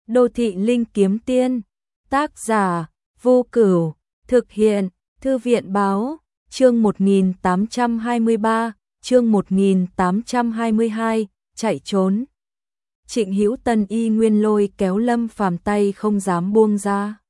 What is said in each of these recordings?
Đô thị linh kiếm tiên, tác giả Vô Cửu, thực hiện Thư viện báo, chương 1823, chương 1822, chạy trốn. Trịnh Hữu Tân y nguyên lôi kéo Lâm Phàm tay không dám buông ra.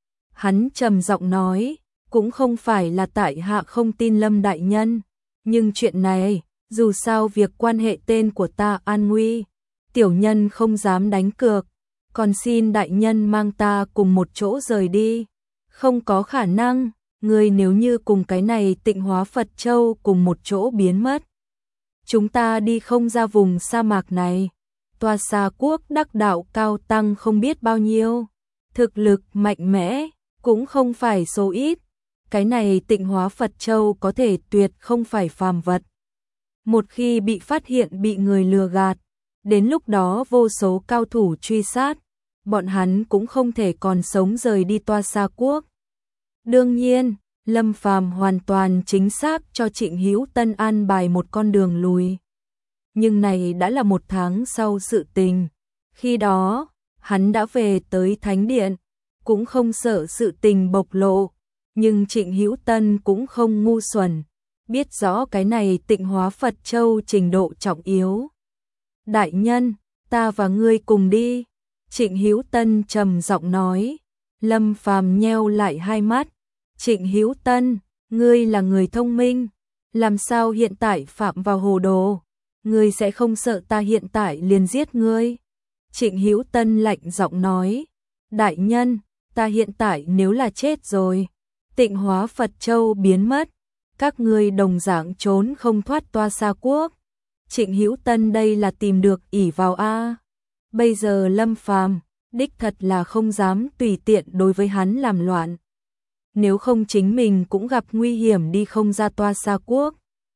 Hắn trầm giọng nói, cũng không phải là tại hạ không tin Lâm đại nhân, nhưng chuyện này, dù sao việc quan hệ tên của ta an nguy, tiểu nhân không dám đánh cược, còn xin đại nhân mang ta cùng một chỗ rời đi. Không có khả năng, người nếu như cùng cái này Tịnh Hóa Phật Châu cùng một chỗ biến mất. Chúng ta đi không ra vùng sa mạc này. Tòa Xa Quốc đắc đạo cao tăng không biết bao nhiêu, thực lực mạnh mẽ, cũng không phải số ít. Cái này Tịnh Hóa Phật Châu có thể tuyệt không phải phàm vật. Một khi bị phát hiện bị người lừa gạt, đến lúc đó vô số cao thủ truy sát, bọn hắn cũng không thể còn sống rời đi Tòa Xa Quốc. Đương nhiên, Lâm Phàm hoàn toàn chính xác cho Trịnh Hữu Tân an bài một con đường lùi. Nhưng này đã là 1 tháng sau sự tình. Khi đó, hắn đã về tới Thánh Điện, cũng không sợ sự tình bộc lộ. Nhưng Trịnh Hữu Tân cũng không ngu xuẩn, biết rõ cái này Tịnh Hóa Phật Châu trình độ trọng yếu. Đại nhân, ta và ngươi cùng đi. Trịnh Hữu Tân trầm giọng nói. Lâm Phàm nheo lại hai mắt. Trịnh Hữu Tân, ngươi là người thông minh, làm sao hiện tại phạm vào hồ đồ? Ngươi sẽ không sợ ta hiện tại liền giết ngươi? Trịnh Hữu Tân lạnh giọng nói. Đại nhân, ta hiện tại nếu là chết rồi, Tịnh Hóa Phật Châu biến mất, các ngươi đồng dạng trốn không thoát Tòa Xa Quốc. Trịnh Hữu Tân đây là tìm được ỷ vào a. Bây giờ Lâm Phàm đích thật là không dám tùy tiện đối với hắn làm loạn. Nếu không chính mình cũng gặp nguy hiểm đi không ra Tòa Xa Quốc.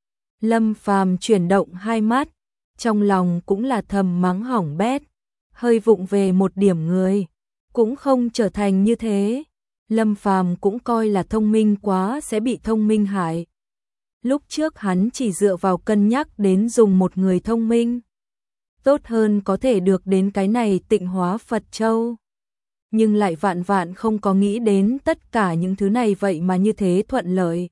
Lâm Phàm chuyển động hai mắt, trong lòng cũng là thầm mắng hỏng bét, hơi vụng về một điểm người, cũng không trở thành như thế. Lâm Phàm cũng coi là thông minh quá sẽ bị thông minh hại. Lúc trước hắn chỉ dựa vào cân nhắc đến dùng một người thông minh, tốt hơn có thể được đến cái này Tịnh Hóa Phật Châu. Nhưng lại vạn vạn không có nghĩ đến tất cả những thứ này vậy mà như thế thuận lợi.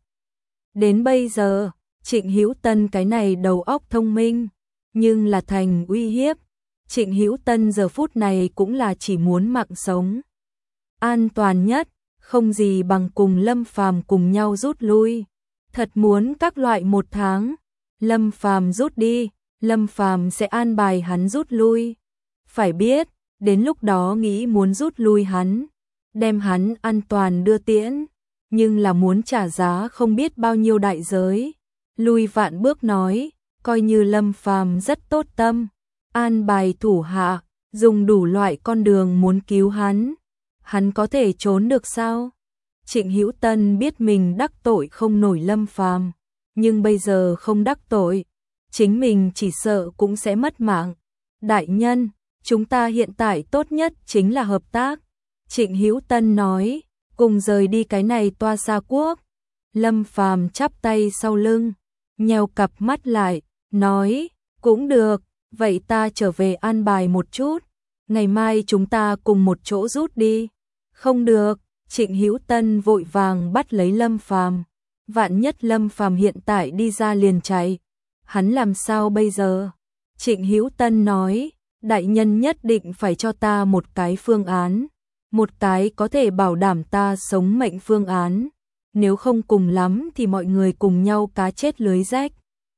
Đến bây giờ, Trịnh Hữu Tân cái này đầu óc thông minh, nhưng là thành uy hiếp. Trịnh Hữu Tân giờ phút này cũng là chỉ muốn mạng sống. An toàn nhất, không gì bằng cùng Lâm Phàm cùng nhau rút lui. Thật muốn các loại 1 tháng, Lâm Phàm rút đi, Lâm Phàm sẽ an bài hắn rút lui. Phải biết, đến lúc đó nghĩ muốn rút lui hắn, đem hắn an toàn đưa tiễn, nhưng là muốn trả giá không biết bao nhiêu đại giới. Lui vạn bước nói, coi như Lâm Phàm rất tốt tâm, an bài thủ hạ, dùng đủ loại con đường muốn cứu hắn có thể trốn được sao? Trịnh Hữu Tân biết mình đắc tội không nổi Lâm Phàm, nhưng bây giờ không đắc tội, chính mình chỉ sợ cũng sẽ mất mạng. Đại nhân, chúng ta hiện tại tốt nhất chính là hợp tác. Trịnh Hữu Tân nói, cùng rời đi cái này Tòa Xa Quốc. Lâm Phàm chắp tay sau lưng, nheo cặp mắt lại, nói, cũng được, vậy ta trở về an bài một chút, ngày mai chúng ta cùng một chỗ rút đi. Không được, Trịnh Hữu Tân vội vàng bắt lấy Lâm Phàm. Vạn nhất Lâm Phàm hiện tại đi ra liền chạy, hắn làm sao bây giờ? Trịnh Hữu Tân nói, đại nhân nhất định phải cho ta một cái phương án, một cái có thể bảo đảm ta sống mệnh phương án, nếu không cùng lắm thì mọi người cùng nhau cá chết lưới rách.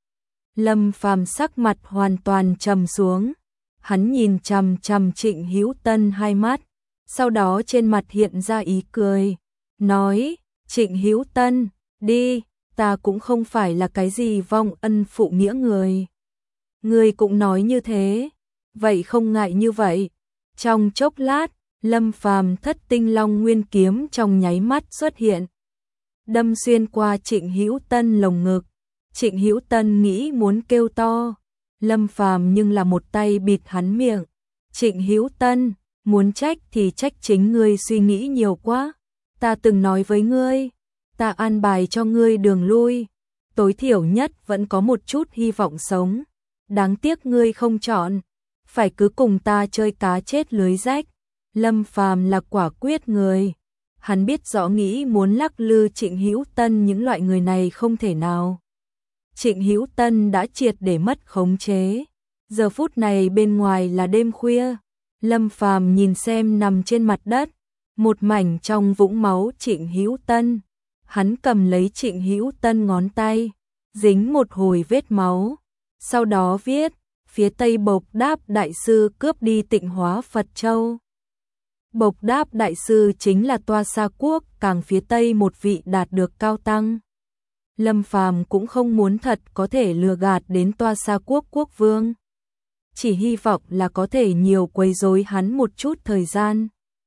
Lâm Phàm sắc mặt hoàn toàn trầm xuống, hắn nhìn chằm chằm Trịnh Hữu Tân hai mắt, sau đó trên mặt hiện ra ý cười, nói, Trịnh Hữu Tân, đi, ta cũng không phải là cái gì vong ân phụ nghĩa người. Người cũng nói như thế, vậy không ngại như vậy. Trong chốc lát, Lâm Phàm Thất Tinh Long Nguyên kiếm trong nháy mắt xuất hiện, đâm xuyên qua Trịnh Hữu Tân lồng ngực. Trịnh Hữu Tân nghĩ muốn kêu to, Lâm Phàm nhưng là một tay bịt hắn miệng. Trịnh Hữu Tân, muốn trách thì trách chính ngươi suy nghĩ nhiều quá. Ta từng nói với ngươi, ta an bài cho ngươi đường lui, tối thiểu nhất vẫn có một chút hy vọng sống. Đáng tiếc ngươi không chọn, phải cứ cùng ta chơi cá chết lưới rách. Lâm Phàm là quả quyết người. Hắn biết rõ nghĩ muốn lắc lư Trịnh Hữu Tân những loại người này không thể nào. Trịnh Hữu Tân đã triệt để mất khống chế. Giờ phút này bên ngoài là đêm khuya. Lâm Phàm nhìn xem nằm trên mặt đất, một mảnh trong vũng máu Trịnh Hữu Tân. Hắn cầm lấy Trịnh Hữu Tân ngón tay, dính một hồi vết máu. Sau đó viết, phía Tây Bộc Đáp Đại Sư cướp đi Tịnh Hóa Phật Châu. Bộc Đáp Đại Sư chính là Toa Sa Quốc càng phía Tây một vị đạt được cao tăng. Lâm Phàm cũng không muốn thật có thể lừa gạt đến Toa Sa Quốc quốc vương. Chỉ hy vọng là có thể nhiều quấy rối hắn một chút thời gian.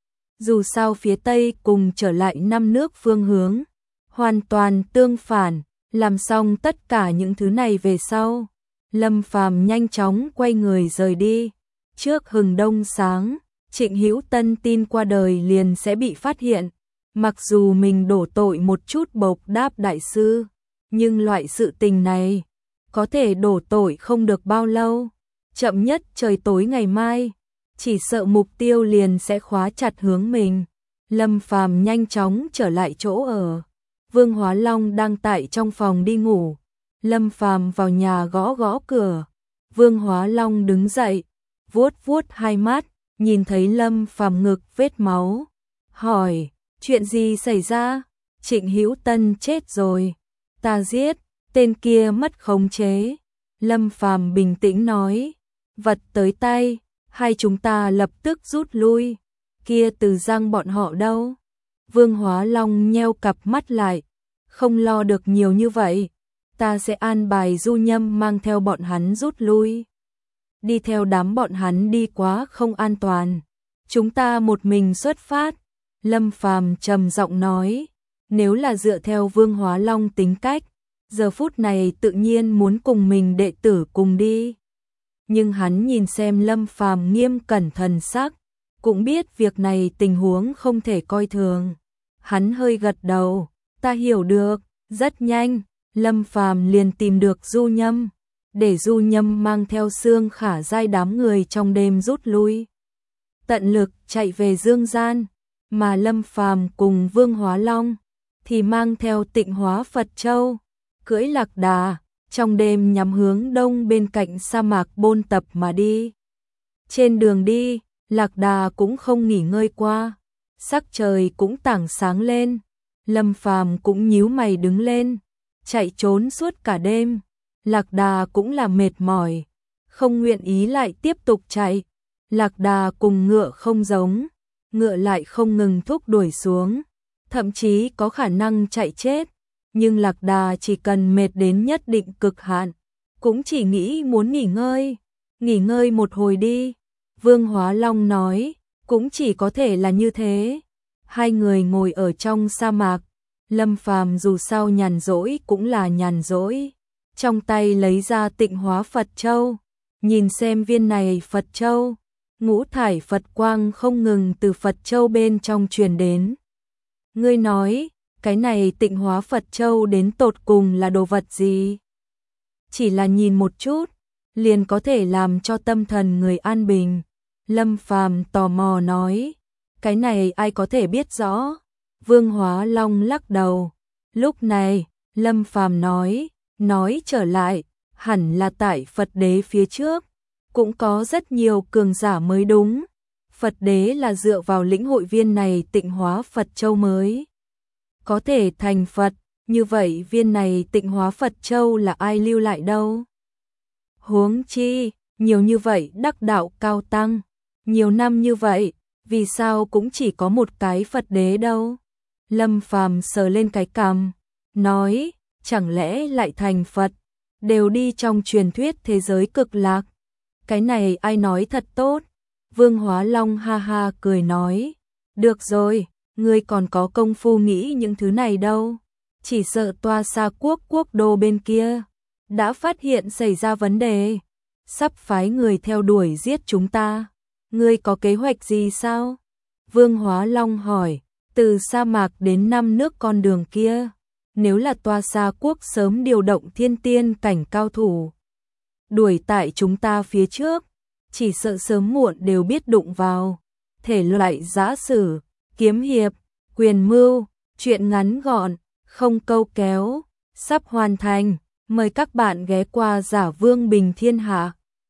Dù sao phía Tây cùng trở lại năm nước phương hướng, hoàn toàn tương phản, làm xong tất cả những thứ này về sau. Lâm Phàm nhanh chóng quay người rời đi. Trước hừng đông sáng, Trịnh Hữu Tân tin qua đời liền sẽ bị phát hiện. Mặc dù mình đổ tội một chút Bộc Đáp Đại Sư, nhưng loại sự tình này có thể đổ tội không được bao lâu. Chậm nhất trời tối ngày mai, chỉ sợ mục tiêu liền sẽ khóa chặt hướng mình. Lâm Phàm nhanh chóng trở lại chỗ ở. Vương Hóa Long đang tại trong phòng đi ngủ. Lâm Phàm vào nhà gõ gõ cửa. Vương Hóa Long đứng dậy, vuốt vuốt hai mắt, nhìn thấy Lâm Phàm ngực vết máu, hỏi, chuyện gì xảy ra? Trịnh Hữu Tân chết rồi, ta giết, tên kia mất khống chế. Lâm Phàm bình tĩnh nói, vật tới tay, hai chúng ta lập tức rút lui. Kia Từ Giang bọn họ đâu? Vương Hóa Long nheo cặp mắt lại, không lo được nhiều như vậy, ta sẽ an bài Du Nhâm mang theo bọn hắn rút lui. Đi theo đám bọn hắn đi quá không an toàn, chúng ta một mình xuất phát. Lâm Phàm trầm giọng nói, nếu là dựa theo Vương Hóa Long tính cách, giờ phút này tự nhiên muốn cùng mình đệ tử cùng đi. Nhưng hắn nhìn xem Lâm Phàm nghiêm cẩn thần sắc, cũng biết việc này tình huống không thể coi thường. Hắn hơi gật đầu, ta hiểu được. Rất nhanh, Lâm Phàm liền tìm được Du Nhâm, để Du Nhâm mang theo Xương Khả Giai đám người trong đêm rút lui, tận lực chạy về Dương Gian, mà Lâm Phàm cùng Vương Hóa Long thì mang theo Tịnh Hóa Phật Châu, cưỡi Lạc Đà, trong đêm nhắm hướng đông bên cạnh sa mạc Bôn Tập mà đi. Trên đường đi, Lạc Đà cũng không nghỉ ngơi qua, sắc trời cũng tảng sáng lên. Lâm Phàm cũng nhíu mày đứng lên, chạy trốn suốt cả đêm. Lạc Đà cũng là mệt mỏi, không nguyện ý lại tiếp tục chạy. Lạc Đà cùng ngựa không giống, ngựa lại không ngừng thúc đuổi xuống, thậm chí có khả năng chạy chết. Nhưng Lạc Đà chỉ cần mệt đến nhất định cực hạn, cũng chỉ nghĩ muốn nghỉ ngơi một hồi đi. Vương Hóa Long nói, cũng chỉ có thể là như thế. Hai người ngồi ở trong sa mạc, Lâm Phàm dù sao nhàn rỗi cũng là nhàn rỗi, trong tay lấy ra Tịnh Hóa Phật Châu, nhìn xem viên này Phật Châu, ngũ thải Phật quang không ngừng từ Phật Châu bên trong truyền đến. Ngươi nói, cái này Tịnh Hóa Phật Châu đến tột cùng là đồ vật gì? Chỉ là nhìn một chút, liền có thể làm cho tâm thần người an bình. Lâm Phàm tò mò nói, cái này ai có thể biết rõ? Vương Hóa Long lắc đầu. Lúc này, Lâm Phàm nói trở lại, hẳn là tại Phật Đế phía trước, cũng có rất nhiều cường giả mới đúng. Phật Đế là dựa vào lĩnh hội viên này Tịnh Hóa Phật Châu mới có thể thành Phật, như vậy viên này Tịnh Hóa Phật Châu là ai lưu lại đâu? Huống chi, nhiều như vậy đắc đạo cao tăng, nhiều năm như vậy, vì sao cũng chỉ có một cái Phật Đế đâu? Lâm Phàm sờ lên cái cằm, nói, chẳng lẽ lại thành Phật, đều đi trong truyền thuyết thế giới cực lạc. Cái này ai nói thật tốt? Vương Hóa Long ha ha cười nói, được rồi, ngươi còn có công phu nghĩ những thứ này đâu. Chỉ sợ Toa Sa Quốc quốc đô bên kia đã phát hiện xảy ra vấn đề, sắp phái người theo đuổi giết chúng ta. Ngươi có kế hoạch gì sao? Vương Hóa Long hỏi, từ sa mạc đến năm nước con đường kia, nếu là Toa Sa Quốc sớm điều động thiên tiên cảnh cao thủ đuổi tại chúng ta phía trước, chỉ sợ sớm muộn đều biết đụng vào. thể loại giã sử, kiếm hiệp, quyền mưu, truyện ngắn gọn, không câu kéo, sắp hoàn thành. Mời các bạn ghé qua Giả Vương Bình Thiên Hạ.